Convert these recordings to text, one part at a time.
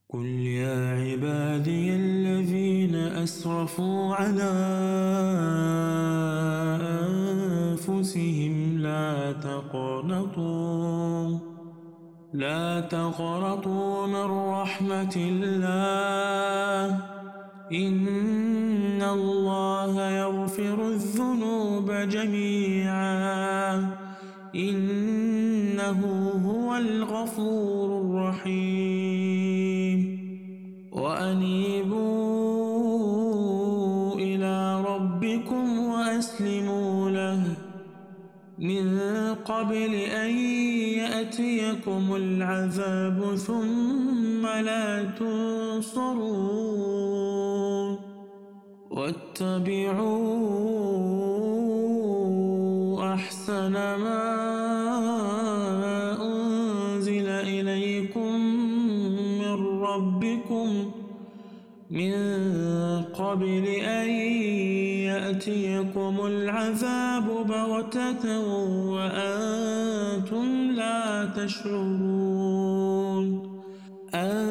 قل يا عبادي الذين أسرفوا على أنفسهم لا تقنطوا من رحمة الله إن الله يغفر الذنوب جميعا إنه هو الغفور الرحيم وأنيبوا إلى ربكم وأسلموا له من قبل أن يأتيكم العذاب ثم لا تنصرون واتبعوا أحسن ما أنزل إليكم من ربكم من قبل أن يأتيكم العذاب بغتة وأنتم لا تشعرون أن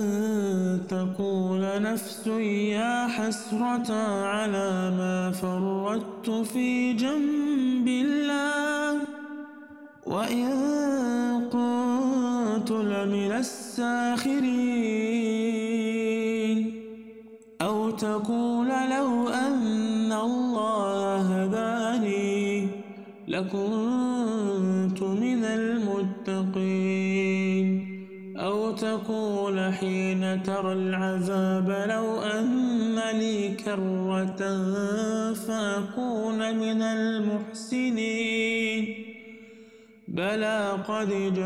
تقول نفس يا حسرة على ما فرطت في جنب الله وإن كنت لمن الساخرين أو تقول لو أن الله هداني لكنت من المتقين أو تقول حين ترى العذاب لو أن لي كرة فأكون من المحسنين بلى قد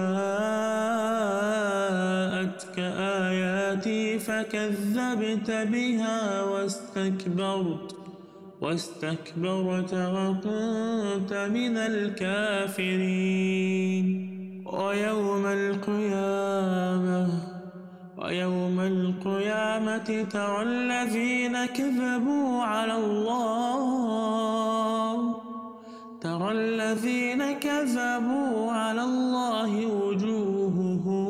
جاءتك آياتي فكذبت بها واستكبرت وكنت من الكافرين ويوم القيامة ترى الذين كذبوا على الله وجوههم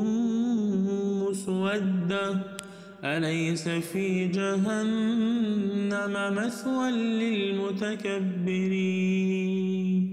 مسودة أليس في جهنم مثوى للمتكبرين